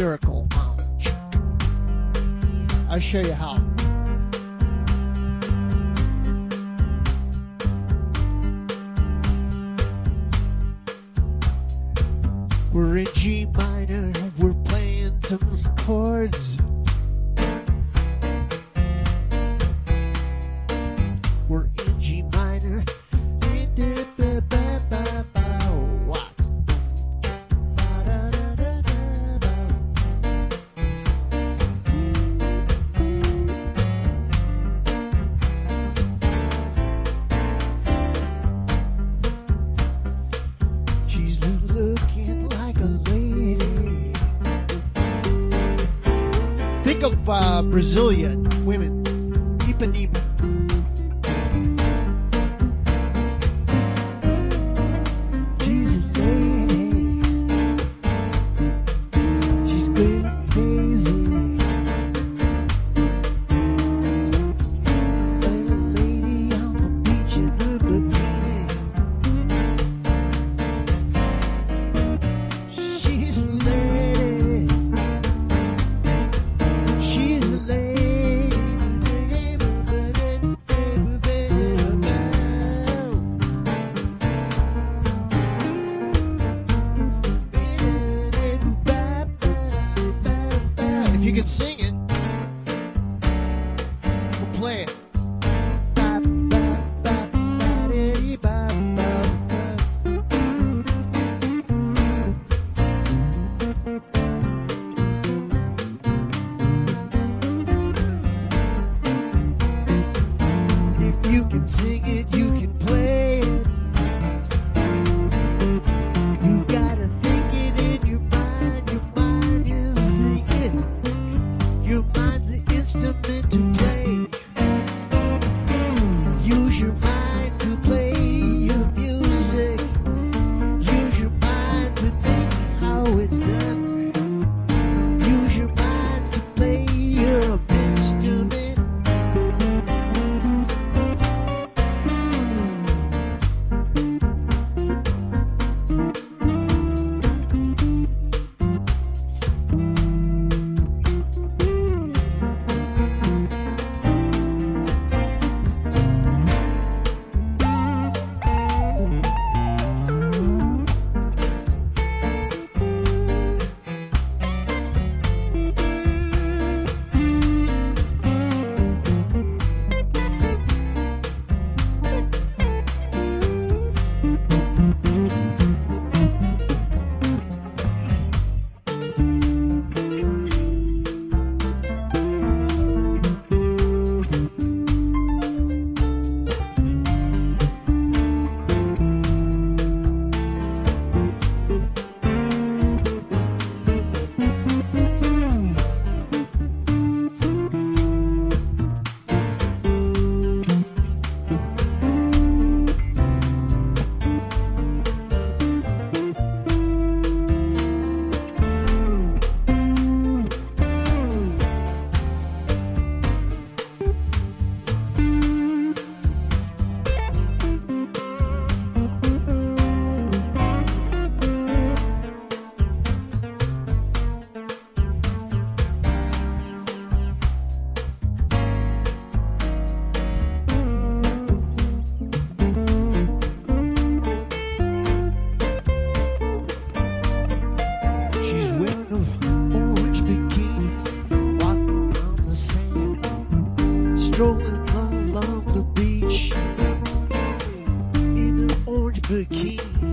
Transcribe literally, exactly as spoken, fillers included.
miracle. I'll show you how. We're in G minor, we're playing some chords. We're in G minor. She's looking like a lady. Think of uh, Brazilian women. Ipanema. If you can sing it, we'll play it. If you can sing it, you can play it. You gotta think it in your mind. Your mind is the it. Your mind's the instrument to play. Use your mind to play your music. Use your mind to think how it's done. Use your mind to play your instrument. Strolling along the beach in an orange bikini.